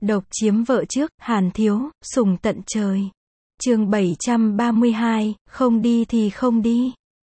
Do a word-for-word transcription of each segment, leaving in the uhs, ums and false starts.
Độc chiếm vợ trước, Hàn Thiếu, sủng tận trời. Chương bảy trăm ba mươi hai, không đi thì không đi.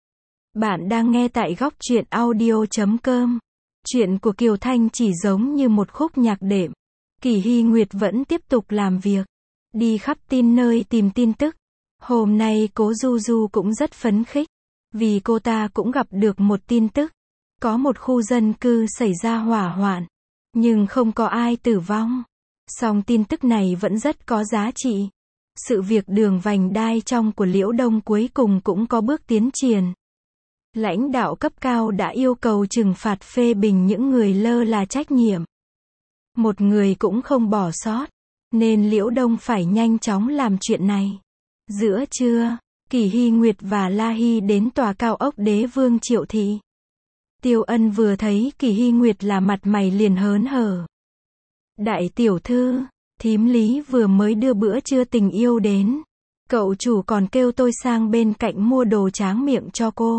Bạn đang nghe tại góc truyện audio chấm com. Chuyện của Kiều Thanh chỉ giống như một khúc nhạc đệm. Kỳ Hy Nguyệt vẫn tiếp tục làm việc, đi khắp tin nơi tìm tin tức. Hôm nay Cố Du Du cũng rất phấn khích, vì cô ta cũng gặp được một tin tức. Có một khu dân cư xảy ra hỏa hoạn, nhưng không có ai tử vong. Song tin tức này vẫn rất có giá trị. Sự việc đường vành đai trong của Liễu Đông cuối cùng cũng có bước tiến triển. Lãnh đạo cấp cao đã yêu cầu trừng phạt phê bình những người lơ là trách nhiệm. Một người cũng không bỏ sót, nên Liễu Đông phải nhanh chóng làm chuyện này. Giữa trưa, Kỳ Hy Nguyệt và La Hy đến tòa cao ốc Đế Vương Triệu Thị. Tiêu Ân vừa thấy Kỳ Hy Nguyệt là mặt mày liền hớn hở. Đại tiểu thư, thím Lý vừa mới đưa bữa trưa tình yêu đến. Cậu chủ còn kêu tôi sang bên cạnh mua đồ tráng miệng cho cô,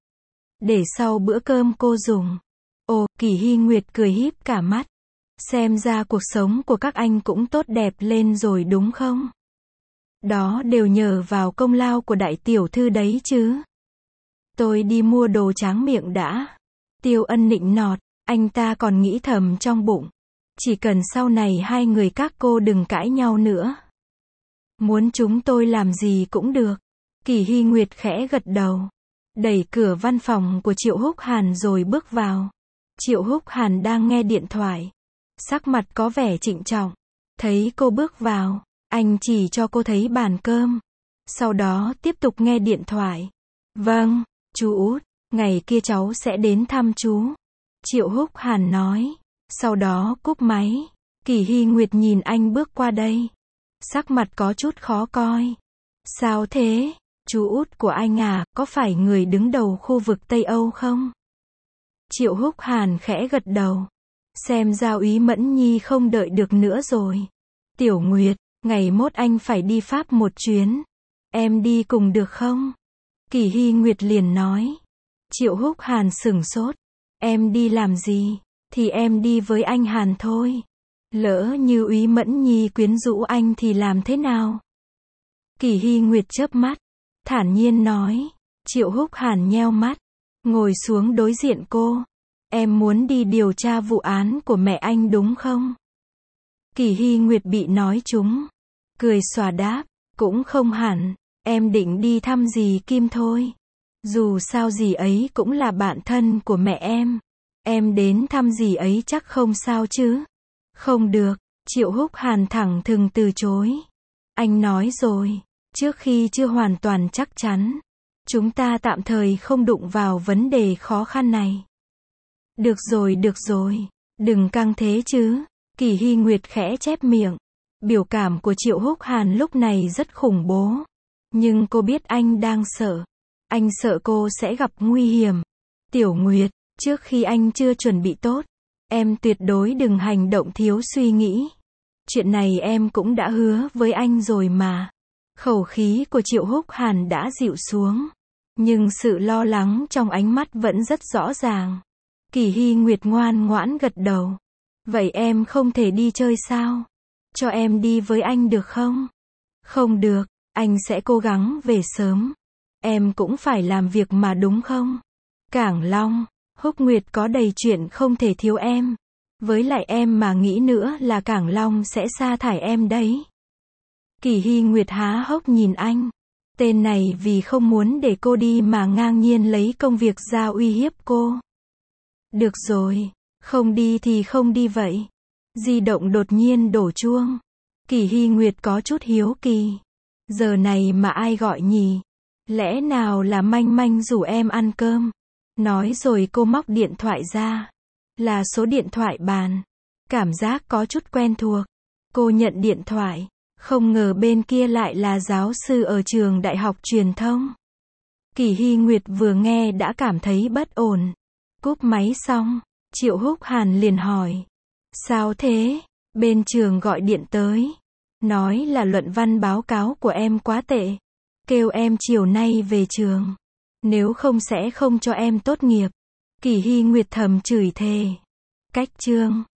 để sau bữa cơm cô dùng. Ồ, Kỳ Hy Nguyệt cười híp cả mắt. Xem ra cuộc sống của các anh cũng tốt đẹp lên rồi đúng không? Đó đều nhờ vào công lao của đại tiểu thư đấy chứ. Tôi đi mua đồ tráng miệng đã. Tiêu Ân nịnh nọt, anh ta còn nghĩ thầm trong bụng. Chỉ cần sau này hai người các cô đừng cãi nhau nữa. Muốn chúng tôi làm gì cũng được. Kỳ Hy Nguyệt khẽ gật đầu, đẩy cửa văn phòng của Triệu Húc Hàn rồi bước vào. Triệu Húc Hàn đang nghe điện thoại, sắc mặt có vẻ trịnh trọng. Thấy cô bước vào, anh chỉ cho cô thấy bàn cơm, sau đó tiếp tục nghe điện thoại. Vâng, chú Út, ngày kia cháu sẽ đến thăm chú, Triệu Húc Hàn nói. Sau đó cúp máy. Kỳ Hy Nguyệt nhìn anh bước qua đây, sắc mặt có chút khó coi. Sao thế? Chú Út của anh à, có phải người đứng đầu khu vực Tây Âu không? Triệu Húc Hàn khẽ gật đầu. Xem ra Úy Mẫn Nhi không đợi được nữa rồi. Tiểu Nguyệt, ngày mốt anh phải đi Pháp một chuyến. Em đi cùng được không? Kỳ Hy Nguyệt liền nói. Triệu Húc Hàn sửng sốt. Em đi làm gì? Thì em đi với anh Hàn thôi. Lỡ như Úy Mẫn Nhi quyến rũ anh thì làm thế nào? Kỳ Hy Nguyệt chớp mắt, thản nhiên nói. Triệu Húc Hàn nheo mắt, ngồi xuống đối diện cô. Em muốn đi điều tra vụ án của mẹ anh đúng không? Kỳ Hy Nguyệt bị nói trúng, cười xòa đáp. Cũng không hẳn, em định đi thăm dì Kim thôi. Dù sao dì ấy cũng là bạn thân của mẹ em. Em đến thăm dì ấy chắc không sao chứ? Không được, Triệu Húc Hàn thẳng thừng từ chối. Anh nói rồi, trước khi chưa hoàn toàn chắc chắn, chúng ta tạm thời không đụng vào vấn đề khó khăn này. Được rồi, được rồi, đừng căng thế chứ. Kỳ Hy Nguyệt khẽ chép miệng. Biểu cảm của Triệu Húc Hàn lúc này rất khủng bố. Nhưng cô biết anh đang sợ. Anh sợ cô sẽ gặp nguy hiểm. Tiểu Nguyệt, trước khi anh chưa chuẩn bị tốt, em tuyệt đối đừng hành động thiếu suy nghĩ. Chuyện này em cũng đã hứa với anh rồi mà. Khẩu khí của Triệu Húc Hàn đã dịu xuống, nhưng sự lo lắng trong ánh mắt vẫn rất rõ ràng. Kỳ Hy Nguyệt ngoan ngoãn gật đầu. Vậy em không thể đi chơi sao? Cho em đi với anh được không? Không được, anh sẽ cố gắng về sớm. Em cũng phải làm việc mà đúng không? Cảng Long, Húc Nguyệt có đầy chuyện không thể thiếu em. Với lại em mà nghĩ nữa là Cảng Long sẽ sa thải em đấy. Kỳ Hy Nguyệt há hốc nhìn anh. Tên này vì không muốn để cô đi mà ngang nhiên lấy công việc ra uy hiếp cô. Được rồi, không đi thì không đi vậy. Di động đột nhiên đổ chuông. Kỳ Hy Nguyệt có chút hiếu kỳ. Giờ này mà ai gọi nhỉ? Lẽ nào là Manh Manh rủ em ăn cơm? Nói rồi cô móc điện thoại ra. Là số điện thoại bàn. Cảm giác có chút quen thuộc. Cô nhận điện thoại. Không ngờ bên kia lại là giáo sư ở trường đại học truyền thông. Kỳ Hy Nguyệt vừa nghe đã cảm thấy bất ổn. Cúp máy xong, Triệu Húc Hàn liền hỏi. Sao thế? Bên trường gọi điện tới. Nói là luận văn báo cáo của em quá tệ. Kêu em chiều nay về trường. Nếu không sẽ không cho em tốt nghiệp. Kỳ Hy Nguyệt thầm chửi thề. Cách chương.